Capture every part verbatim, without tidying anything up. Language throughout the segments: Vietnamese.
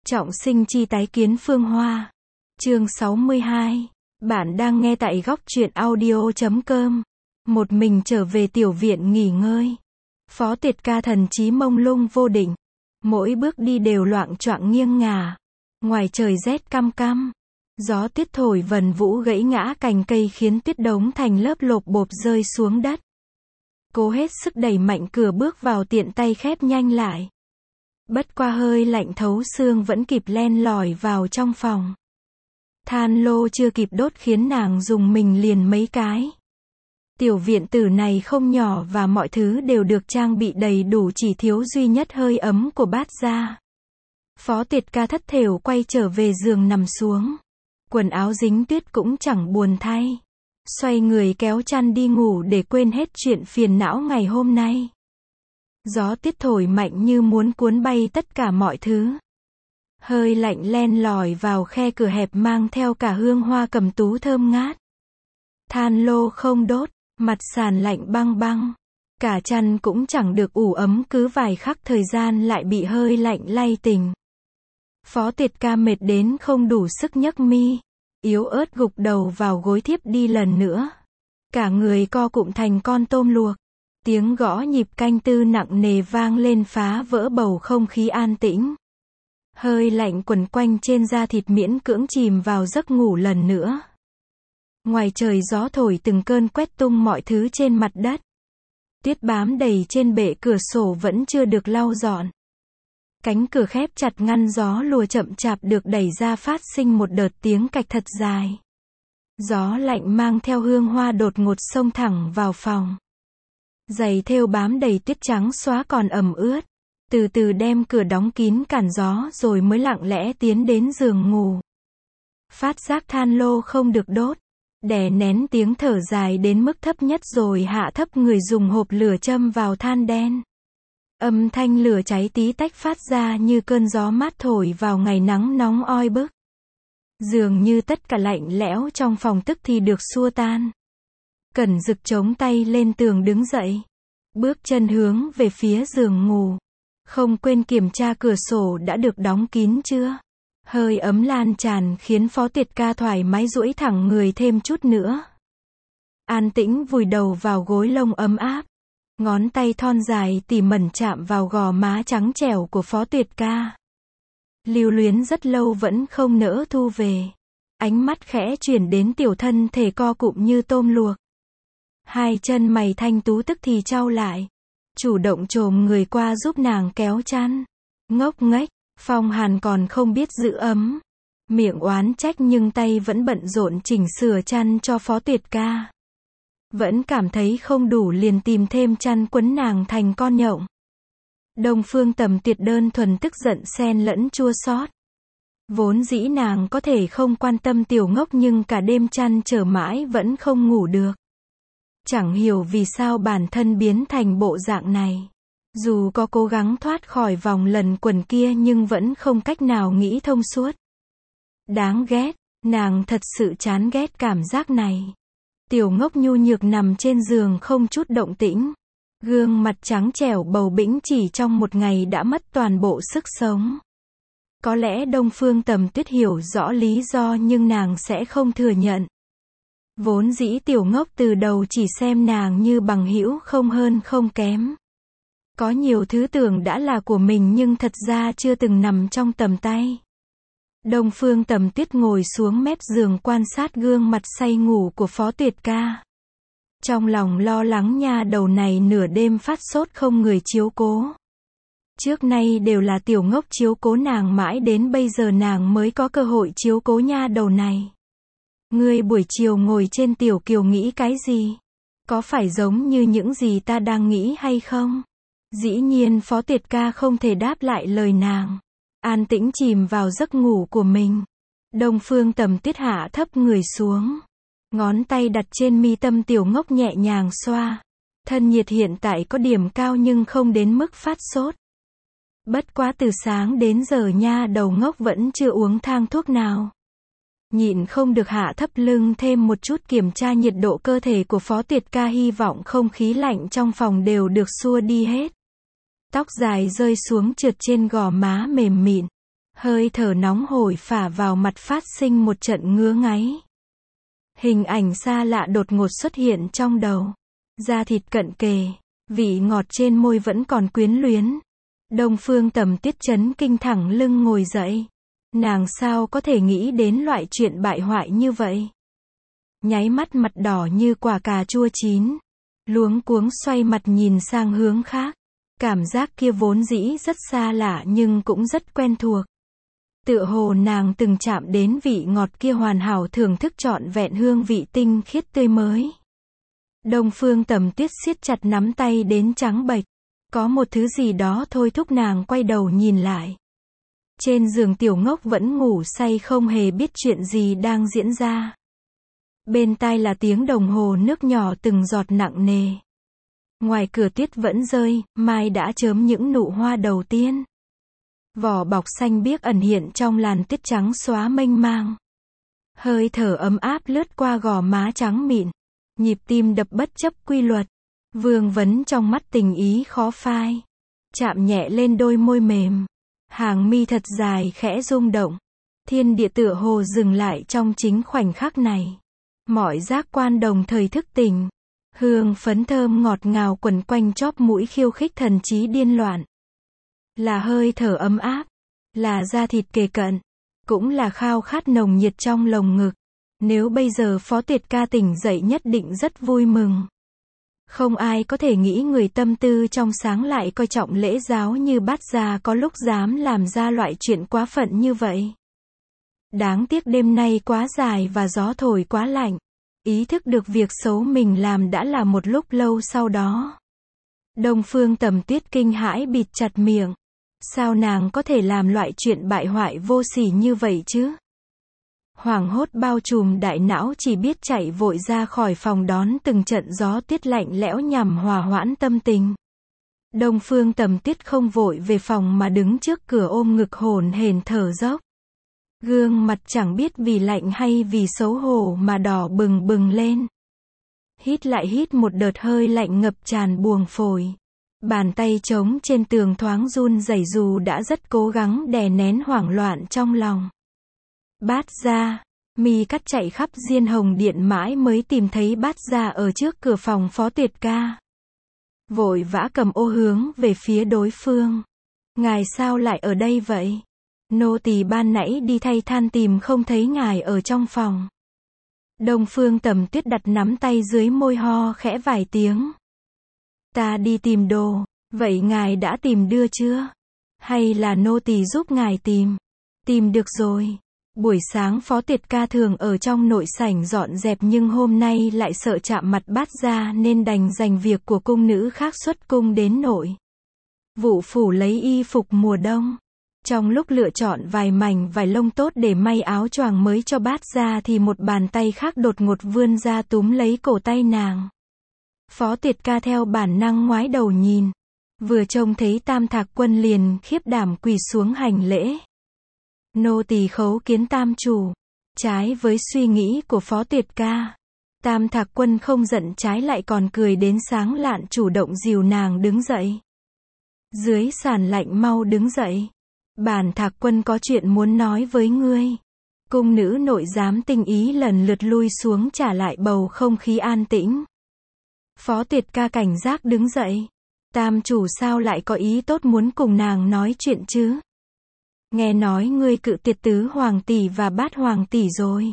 Trọng sinh chi tái kiến Phương Hoa. Chương sáu mươi hai. Bạn đang nghe tại góc truyện audio chấm com. Một mình trở về tiểu viện nghỉ ngơi. Phó Tiệt Ca thần trí mông lung vô định. Mỗi bước đi đều loạng choạng nghiêng ngả. Ngoài trời rét căm căm. Gió tiết thổi vần vũ gãy ngã cành cây khiến tuyết đống thành lớp lộp bộp rơi xuống đất. Cố hết sức đẩy mạnh cửa bước vào, tiện tay khép nhanh lại. Bất qua hơi lạnh thấu xương vẫn kịp len lỏi vào trong phòng. Than lô chưa kịp đốt khiến nàng dùng mình liền mấy cái. Tiểu viện tử này không nhỏ và mọi thứ đều được trang bị đầy đủ, chỉ thiếu duy nhất hơi ấm của bát gia. Phó Tiệt Ca thất thểu quay trở về giường nằm xuống. Quần áo dính tuyết cũng chẳng buồn thay. Xoay người kéo chăn đi ngủ để quên hết chuyện phiền não ngày hôm nay. Gió tiết thổi mạnh như muốn cuốn bay tất cả mọi thứ. Hơi lạnh len lỏi vào khe cửa hẹp mang theo cả hương hoa cẩm tú thơm ngát. Than lô không đốt, mặt sàn lạnh băng băng. Cả chăn cũng chẳng được ủ ấm, cứ vài khắc thời gian lại bị hơi lạnh lay tỉnh. Phó Tiệt Ca mệt đến không đủ sức nhấc mi. Yếu ớt gục đầu vào gối thiếp đi lần nữa. Cả người co cụm thành con tôm luộc. Tiếng gõ nhịp canh tư nặng nề vang lên phá vỡ bầu không khí an tĩnh. Hơi lạnh quẩn quanh trên da thịt miễn cưỡng chìm vào giấc ngủ lần nữa. Ngoài trời gió thổi từng cơn quét tung mọi thứ trên mặt đất. Tuyết bám đầy trên bệ cửa sổ vẫn chưa được lau dọn. Cánh cửa khép chặt ngăn gió lùa chậm chạp được đẩy ra, phát sinh một đợt tiếng cạch thật dài. Gió lạnh mang theo hương hoa đột ngột xông thẳng vào phòng. Giày thêu bám đầy tuyết trắng xóa còn ẩm ướt. Từ từ đem cửa đóng kín cản gió rồi mới lặng lẽ tiến đến giường ngủ. Phát giác than lô không được đốt. Đè nén tiếng thở dài đến mức thấp nhất rồi hạ thấp người dùng hộp lửa châm vào than đen. Âm thanh lửa cháy tí tách phát ra như cơn gió mát thổi vào ngày nắng nóng oi bức. Dường như tất cả lạnh lẽo trong phòng tức thì được xua tan. Cẩn Dực chống tay lên tường đứng dậy. Bước chân hướng về phía giường ngủ. Không quên kiểm tra cửa sổ đã được đóng kín chưa. Hơi ấm lan tràn khiến Phó Tiệt Ca thoải mái duỗi thẳng người thêm chút nữa. An tĩnh vùi đầu vào gối lông ấm áp. Ngón tay thon dài tỉ mẩn chạm vào gò má trắng trẻo của Phó Tiệt Ca. Lưu luyến rất lâu vẫn không nỡ thu về. Ánh mắt khẽ chuyển đến tiểu thân thể co cụm như tôm luộc. Hai chân mày thanh tú tức thì chau lại. Chủ động chồm người qua giúp nàng kéo chăn. Ngốc nghếch, Phong Hàn còn không biết giữ ấm. Miệng oán trách nhưng tay vẫn bận rộn chỉnh sửa chăn cho Phó Tiệt Ca. Vẫn cảm thấy không đủ liền tìm thêm chăn quấn nàng thành con nhộng. Đông Phương Tầm Tuyệt đơn thuần tức giận xen lẫn chua xót. Vốn dĩ nàng có thể không quan tâm tiểu ngốc nhưng cả đêm chăn trở mãi vẫn không ngủ được. Chẳng hiểu vì sao bản thân biến thành bộ dạng này. Dù có cố gắng thoát khỏi vòng lần quẩn kia nhưng vẫn không cách nào nghĩ thông suốt. Đáng ghét, nàng thật sự chán ghét cảm giác này. Tiểu ngốc nhu nhược nằm trên giường không chút động tĩnh. Gương mặt trắng trẻo bầu bĩnh chỉ trong một ngày đã mất toàn bộ sức sống. Có lẽ Đông Phương Tầm Tuyết hiểu rõ lý do nhưng nàng sẽ không thừa nhận. Vốn dĩ tiểu ngốc từ đầu chỉ xem nàng như bằng hữu không hơn không kém. Có nhiều thứ tưởng đã là của mình nhưng thật ra chưa từng nằm trong tầm tay. Đông Phương Tầm Tuyết ngồi xuống mép giường quan sát gương mặt say ngủ của Phó Tiệt Ca. Trong lòng lo lắng nha đầu này nửa đêm phát sốt không người chiếu cố. Trước nay đều là tiểu ngốc chiếu cố nàng, mãi đến bây giờ nàng mới có cơ hội chiếu cố nha đầu này. Ngươi buổi chiều ngồi trên tiểu kiều nghĩ cái gì? Có phải giống như những gì ta đang nghĩ hay không? Dĩ nhiên Phó Tiệt Ca không thể đáp lại lời nàng. An tĩnh chìm vào giấc ngủ của mình. Đông Phương Tầm Tuyết hạ thấp người xuống. Ngón tay đặt trên mi tâm tiểu ngốc nhẹ nhàng xoa. Thân nhiệt hiện tại có điểm cao nhưng không đến mức phát sốt. Bất quá từ sáng đến giờ nha đầu ngốc vẫn chưa uống thang thuốc nào. Nhịn không được hạ thấp lưng thêm một chút kiểm tra nhiệt độ cơ thể của Phó Tiệt Ca, hy vọng không khí lạnh trong phòng đều được xua đi hết. Tóc dài rơi xuống trượt trên gò má mềm mịn. Hơi thở nóng hổi phả vào mặt phát sinh một trận ngứa ngáy. Hình ảnh xa lạ đột ngột xuất hiện trong đầu. Da thịt cận kề, vị ngọt trên môi vẫn còn quyến luyến. Đông Phương Tầm Tuyết chấn kinh thẳng lưng ngồi dậy. Nàng sao có thể nghĩ đến loại chuyện bại hoại như vậy? Nháy mắt mặt đỏ như quả cà chua chín. Luống cuống xoay mặt nhìn sang hướng khác. Cảm giác kia vốn dĩ rất xa lạ nhưng cũng rất quen thuộc. Tựa hồ nàng từng chạm đến vị ngọt kia hoàn hảo thưởng thức trọn vẹn hương vị tinh khiết tươi mới. Đông Phương Tầm Tuyết siết chặt nắm tay đến trắng bệch. Có một thứ gì đó thôi thúc nàng quay đầu nhìn lại. Trên giường tiểu ngốc vẫn ngủ say không hề biết chuyện gì đang diễn ra. Bên tai là tiếng đồng hồ nước nhỏ từng giọt nặng nề. Ngoài cửa tuyết vẫn rơi, mai đã chớm những nụ hoa đầu tiên. Vỏ bọc xanh biếc ẩn hiện trong làn tuyết trắng xóa mênh mang. Hơi thở ấm áp lướt qua gò má trắng mịn. Nhịp tim đập bất chấp quy luật. Vương vấn trong mắt tình ý khó phai. Chạm nhẹ lên đôi môi mềm. Hàng mi thật dài khẽ rung động. Thiên địa tựa hồ dừng lại trong chính khoảnh khắc này. Mọi giác quan đồng thời thức tỉnh. Hương phấn thơm ngọt ngào quẩn quanh chóp mũi khiêu khích thần trí điên loạn. Là hơi thở ấm áp. Là da thịt kề cận. Cũng là khao khát nồng nhiệt trong lồng ngực. Nếu bây giờ Phó Tuyệt Ca tỉnh dậy nhất định rất vui mừng. Không ai có thể nghĩ người tâm tư trong sáng lại coi trọng lễ giáo như Bát Gia có lúc dám làm ra loại chuyện quá phận như vậy. Đáng tiếc đêm nay quá dài và gió thổi quá lạnh. Ý thức được việc xấu mình làm đã là một lúc lâu sau đó. Đông Phương Tầm Tuyết kinh hãi bịt chặt miệng. Sao nàng có thể làm loại chuyện bại hoại vô sỉ như vậy chứ? Hoảng hốt bao trùm đại não chỉ biết chạy vội ra khỏi phòng đón từng trận gió tuyết lạnh lẽo nhằm hòa hoãn tâm tình. Đông Phương Tầm Tuyết không vội về phòng mà đứng trước cửa ôm ngực hổn hển thở dốc. Gương mặt chẳng biết vì lạnh hay vì xấu hổ mà đỏ bừng bừng lên. Hít lại hít một đợt hơi lạnh ngập tràn buồng phổi. Bàn tay trống trên tường thoáng run rẩy dù đã rất cố gắng đè nén hoảng loạn trong lòng. Bát Gia, mi cắt chạy khắp Diên Hồng Điện mãi mới tìm thấy Bát Gia ở trước cửa phòng Phó Tuyệt Ca. Vội vã cầm ô hướng về phía đối phương. Ngài sao lại ở đây vậy? Nô tỳ ban nãy đi thay than tìm không thấy ngài ở trong phòng. Đông Phương Tầm Tuyết đặt nắm tay dưới môi ho khẽ vài tiếng. Ta đi tìm đồ, vậy ngài đã tìm đưa chưa? Hay là nô tỳ giúp ngài tìm? Tìm được rồi. Buổi sáng Phó Tuyệt Ca thường ở trong nội sảnh dọn dẹp nhưng hôm nay lại sợ chạm mặt Bát Gia nên đành dành việc của cung nữ khác xuất cung đến nội vụ phủ lấy y phục mùa đông. Trong lúc lựa chọn vài mảnh vải lông tốt để may áo choàng mới cho Bát Gia thì một bàn tay khác đột ngột vươn ra túm lấy cổ tay nàng. Phó Tuyệt Ca theo bản năng ngoái đầu nhìn. Vừa trông thấy Tam Thạc Quân liền khiếp đảm quỳ xuống hành lễ. Nô tỳ khấu kiến tam chủ. Trái với suy nghĩ của Phó Tuyệt Ca, Tam Thạc Quân không giận trái lại còn cười đến sáng lạn chủ động dìu nàng đứng dậy. Dưới sàn lạnh mau đứng dậy. Bản Thạc Quân có chuyện muốn nói với ngươi. Cung nữ nội giám tinh ý lần lượt lui xuống trả lại bầu không khí an tĩnh. Phó Tuyệt Ca cảnh giác đứng dậy. Tam chủ sao lại có ý tốt muốn cùng nàng nói chuyện chứ? Nghe nói ngươi cự tuyệt tứ hoàng tỷ và bát hoàng tỷ rồi.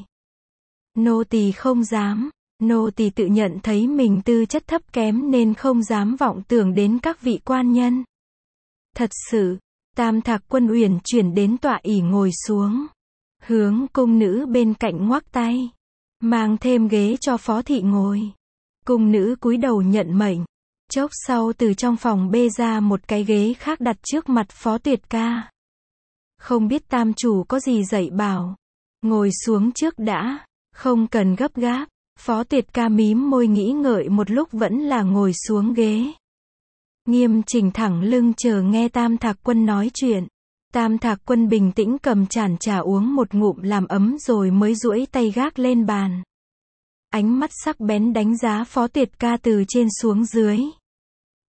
Nô tỳ không dám. Nô tỳ tự nhận thấy mình tư chất thấp kém nên không dám vọng tưởng đến các vị quan nhân. Thật sự. Tam Thạc Quân uyển chuyển đến tọa ỷ ngồi xuống. Hướng cung nữ bên cạnh ngoắc tay. Mang thêm ghế cho phó thị ngồi. Cung nữ cúi đầu nhận mệnh. Chốc sau từ trong phòng bê ra một cái ghế khác đặt trước mặt Phó Tuyệt Ca. Không biết tam chủ có gì dạy bảo. Ngồi xuống trước đã. Không cần gấp gáp. Phó Tuyệt Ca mím môi nghĩ ngợi một lúc vẫn là ngồi xuống ghế. Nghiêm chỉnh thẳng lưng chờ nghe Tam Thạc Quân nói chuyện. Tam Thạc Quân bình tĩnh cầm chản trà uống một ngụm làm ấm rồi mới duỗi tay gác lên bàn. Ánh mắt sắc bén đánh giá Phó Tuyệt Ca từ trên xuống dưới.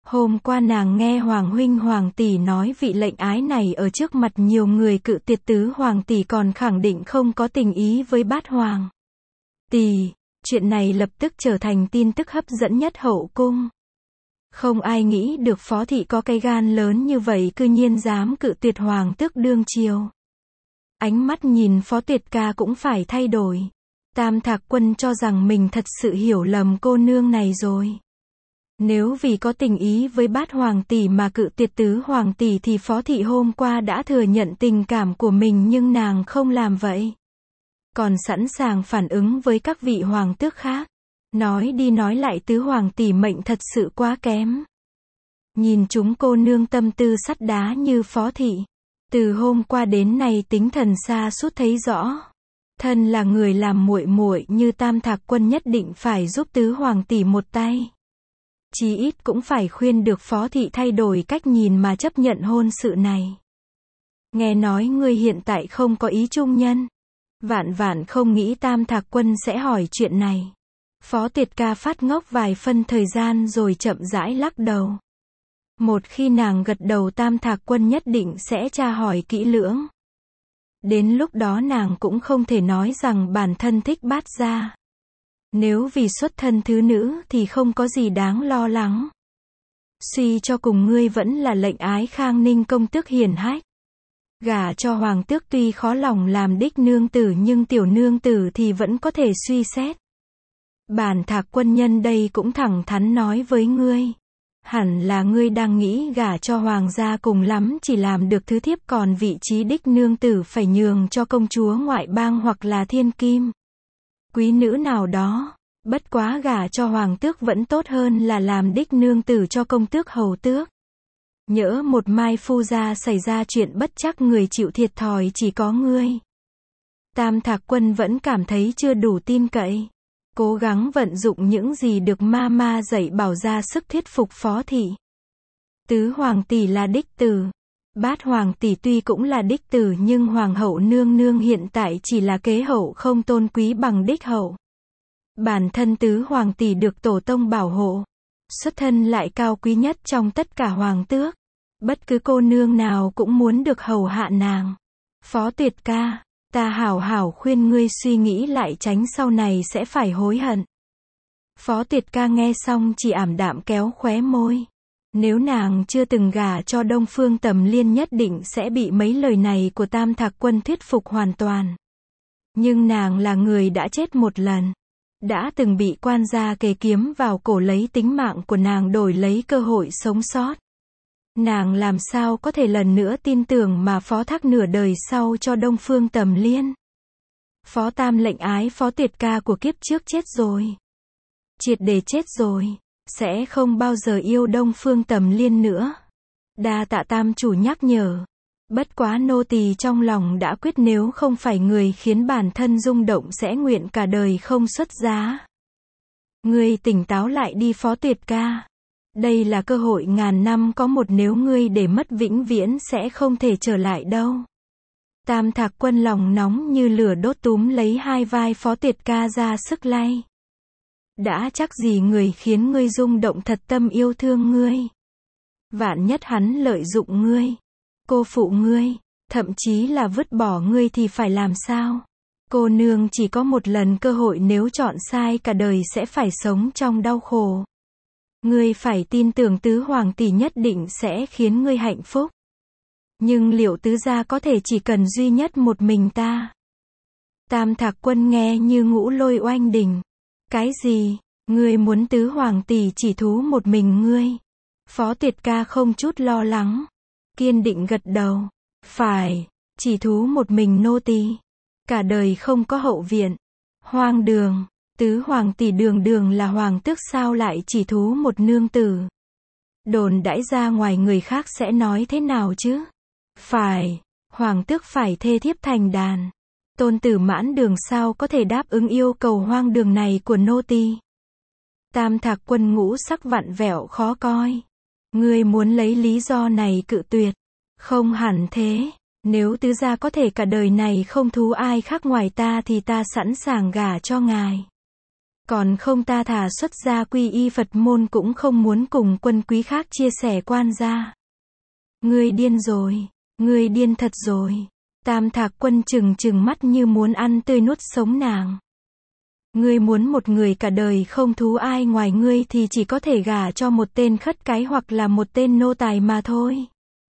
Hôm qua nàng nghe Hoàng huynh Hoàng tỷ nói vị lệnh ái này ở trước mặt nhiều người cự tuyệt tứ Hoàng tỷ còn khẳng định không có tình ý với bát Hoàng tỷ. Chuyện này lập tức trở thành tin tức hấp dẫn nhất hậu cung. Không ai nghĩ được Phó thị có cái gan lớn như vậy cư nhiên dám cự tuyệt Hoàng tước đương triều. Ánh mắt nhìn Phó Tuyệt Ca cũng phải thay đổi. Tam Thạc Quân cho rằng mình thật sự hiểu lầm cô nương này rồi. Nếu vì có tình ý với bát Hoàng tỷ mà cự tuyệt tứ Hoàng tỷ thì Phó thị hôm qua đã thừa nhận tình cảm của mình nhưng nàng không làm vậy. Còn sẵn sàng phản ứng với các vị hoàng tước khác. Nói đi nói lại tứ Hoàng tỷ mệnh thật sự quá kém. Nhìn chúng cô nương tâm tư sắt đá như Phó thị. Từ hôm qua đến nay tính thần xa suốt thấy rõ. Thân là người làm muội muội như Tam Thạc Quân nhất định phải giúp tứ Hoàng tỷ một tay. Chí ít cũng phải khuyên được Phó thị thay đổi cách nhìn mà chấp nhận hôn sự này. Nghe nói ngươi hiện tại không có ý trung nhân. Vạn vạn không nghĩ Tam Thạc Quân sẽ hỏi chuyện này. Phó Tuyệt Ca phát ngốc vài phân thời gian rồi chậm rãi lắc đầu. Một khi nàng gật đầu Tam Thạc Quân nhất định sẽ tra hỏi kỹ lưỡng. Đến lúc đó nàng cũng không thể nói rằng bản thân thích bát gia. Nếu vì xuất thân thứ nữ thì không có gì đáng lo lắng. Suy cho cùng ngươi vẫn là lệnh ái Khang Ninh công tước hiển hách. Gả cho hoàng tước tuy khó lòng làm đích nương tử nhưng tiểu nương tử thì vẫn có thể suy xét. Bản Thạc Quân nhân đây cũng thẳng thắn nói với ngươi. Hẳn là ngươi đang nghĩ gả cho hoàng gia cùng lắm chỉ làm được thứ thiếp còn vị trí đích nương tử phải nhường cho công chúa ngoại bang hoặc là thiên kim. Quý nữ nào đó, bất quá gả cho hoàng tước vẫn tốt hơn là làm đích nương tử cho công tước hầu tước. Nhỡ một mai phu gia xảy ra chuyện bất trắc người chịu thiệt thòi chỉ có ngươi. Tam Thạc Quân vẫn cảm thấy chưa đủ tin cậy. Cố gắng vận dụng những gì được ma ma dạy bảo ra sức thuyết phục Phó thị. Tứ Hoàng tỷ là đích tử. Bát Hoàng tỷ tuy cũng là đích tử nhưng Hoàng hậu nương nương hiện tại chỉ là kế hậu không tôn quý bằng đích hậu. Bản thân tứ Hoàng tỷ được tổ tông bảo hộ. Xuất thân lại cao quý nhất trong tất cả hoàng tước. Bất cứ cô nương nào cũng muốn được hầu hạ nàng. Phó Tuyệt Ca, ta hảo hảo khuyên ngươi suy nghĩ lại tránh sau này sẽ phải hối hận. Phó Tuyệt Ca nghe xong chỉ ảm đạm kéo khóe môi. Nếu nàng chưa từng gả cho Đông Phương Tầm Liên nhất định sẽ bị mấy lời này của Tam Thạc Quân thuyết phục hoàn toàn. Nhưng nàng là người đã chết một lần. Đã từng bị quan gia kề kiếm vào cổ lấy tính mạng của nàng đổi lấy cơ hội sống sót. Nàng làm sao có thể lần nữa tin tưởng mà phó thác nửa đời sau cho Đông Phương Tầm Liên. Phó Tam lệnh ái Phó Tuyệt Ca của kiếp trước chết rồi. Triệt để chết rồi. Sẽ không bao giờ yêu Đông Phương Tầm Liên nữa. Đa tạ Tam chủ nhắc nhở. Bất quá nô tỳ trong lòng đã quyết nếu không phải người khiến bản thân rung động sẽ nguyện cả đời không xuất giá. Ngươi tỉnh táo lại đi Phó Tuyệt Ca. Đây là cơ hội ngàn năm có một nếu ngươi để mất vĩnh viễn sẽ không thể trở lại đâu. Tam Thạc Quân lòng nóng như lửa đốt túm lấy hai vai Phó Tuyệt Ca ra sức lay. Đã chắc gì người khiến ngươi rung động thật tâm yêu thương ngươi. Vạn nhất hắn lợi dụng ngươi. Cô phụ ngươi. Thậm chí là vứt bỏ ngươi thì phải làm sao? Cô nương chỉ có một lần cơ hội nếu chọn sai cả đời sẽ phải sống trong đau khổ. Ngươi phải tin tưởng tứ Hoàng tỷ nhất định sẽ khiến ngươi hạnh phúc. Nhưng liệu tứ gia có thể chỉ cần duy nhất một mình ta? Tam Thạc Quân nghe như ngũ lôi oanh đỉnh. Cái gì? Ngươi muốn tứ Hoàng tỷ chỉ thú một mình ngươi? Phó Tuyệt Ca không chút lo lắng. Kiên định gật đầu. Phải, chỉ thú một mình nô tỳ. Cả đời không có hậu viện. Hoang đường. Tứ Hoàng tỷ đường đường là hoàng tước sao lại chỉ thú một nương tử. Đồn đãi ra ngoài người khác sẽ nói thế nào chứ? Phải, hoàng tước phải thê thiếp thành đàn. Tôn tử Mãn Đường sao có thể đáp ứng yêu cầu hoang đường này của nô tỳ? Tam Thạc Quân ngũ sắc vặn vẹo khó coi. Ngươi muốn lấy lý do này cự tuyệt? Không hẳn thế. Nếu tứ gia có thể cả đời này không thú ai khác ngoài ta thì ta sẵn sàng gả cho ngài. Còn không ta thà xuất gia quy y Phật môn cũng không muốn cùng quân quý khác chia sẻ quan gia. Ngươi điên rồi, ngươi điên thật rồi. Tam Thạc Quân trừng trừng mắt như muốn ăn tươi nuốt sống nàng. Ngươi muốn một người cả đời không thú ai ngoài ngươi thì chỉ có thể gả cho một tên khất cái hoặc là một tên nô tài mà thôi.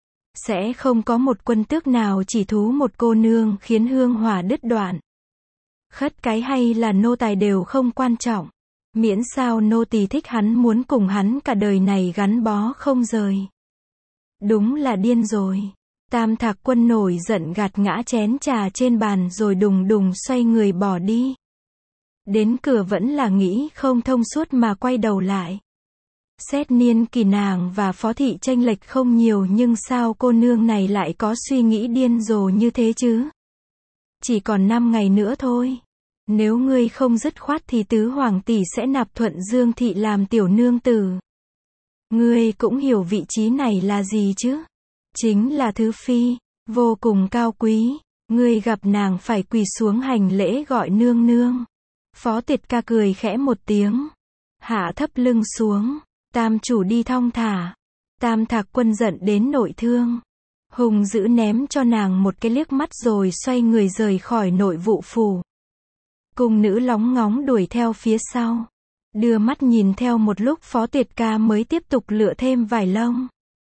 Sẽ không có một quân tước nào chỉ thú một cô nương khiến hương hỏa đứt đoạn. Khất cái hay là nô tài đều không quan trọng. Miễn sao nô tỳ thích hắn muốn cùng hắn cả đời này gắn bó không rời. Đúng là điên rồi. Tam Thạc Quân nổi giận gạt ngã chén trà trên bàn rồi đùng đùng xoay người bỏ đi. Đến cửa vẫn là nghĩ không thông suốt mà quay đầu lại. Xét niên kỳ nàng và Phó Thị chênh lệch không nhiều nhưng sao cô nương này lại có suy nghĩ điên rồ như thế chứ? Chỉ còn năm ngày nữa thôi. Nếu ngươi không dứt khoát thì tứ hoàng tỷ sẽ nạp Thuận Dương Thị làm tiểu nương tử. Ngươi cũng hiểu vị trí này là gì chứ? Chính là thứ phi, vô cùng cao quý. Ngươi gặp nàng phải quỳ xuống hành lễ gọi nương nương. Phó Tiệt Ca cười khẽ một tiếng. Hạ thấp lưng xuống. Tam chủ đi thong thả. Tam Thạc Quân giận đến nội thương. Hùng dữ ném cho nàng một cái liếc mắt rồi xoay người rời khỏi nội vụ phủ. Cung nữ lóng ngóng đuổi theo phía sau. Đưa mắt nhìn theo một lúc Phó Tiệt Ca mới tiếp tục lựa thêm vài lông.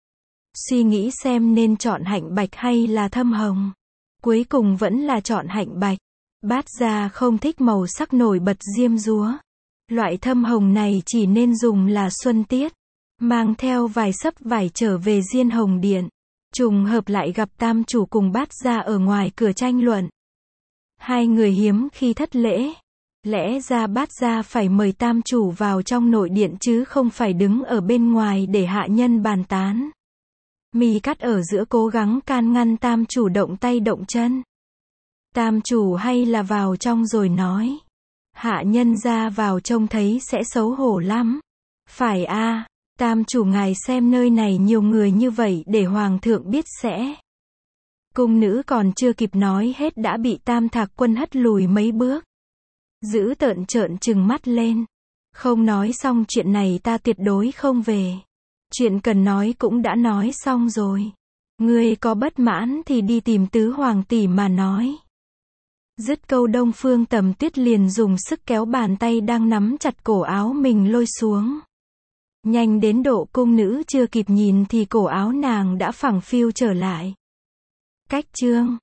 Suy nghĩ xem nên chọn hạnh bạch hay là thâm hồng. Cuối cùng vẫn là chọn hạnh bạch. Bát gia không thích màu sắc nổi bật diêm dúa. Loại thâm hồng này chỉ nên dùng là xuân tiết. Mang theo vài sấp vải trở về Diên Hồng Điện. Trùng hợp lại gặp tam chủ cùng bát gia ở ngoài cửa tranh luận. Hai người hiếm khi thất lễ. Lẽ ra bát gia phải mời tam chủ vào trong nội điện chứ không phải đứng ở bên ngoài để hạ nhân bàn tán. Mi Cắt ở giữa cố gắng can ngăn tam chủ động tay động chân. Tam chủ hay là vào trong rồi nói. Hạ nhân ra vào trông thấy sẽ xấu hổ lắm. Phải a, à, tam chủ ngài xem nơi này nhiều người như vậy để hoàng thượng biết sẽ. Cung nữ còn chưa kịp nói hết đã bị Tam Thạc Quân hất lùi mấy bước. Dữ tợn trợn trừng mắt lên. Không nói xong chuyện này ta tuyệt đối không về. Chuyện cần nói cũng đã nói xong rồi. Ngươi có bất mãn thì đi tìm tứ hoàng tỷ mà nói. Dứt câu Đông Phương Tầm Tuyết liền dùng sức kéo bàn tay đang nắm chặt cổ áo mình lôi xuống. Nhanh đến độ cung nữ chưa kịp nhìn thì cổ áo nàng đã phẳng phiu trở lại. Cách chương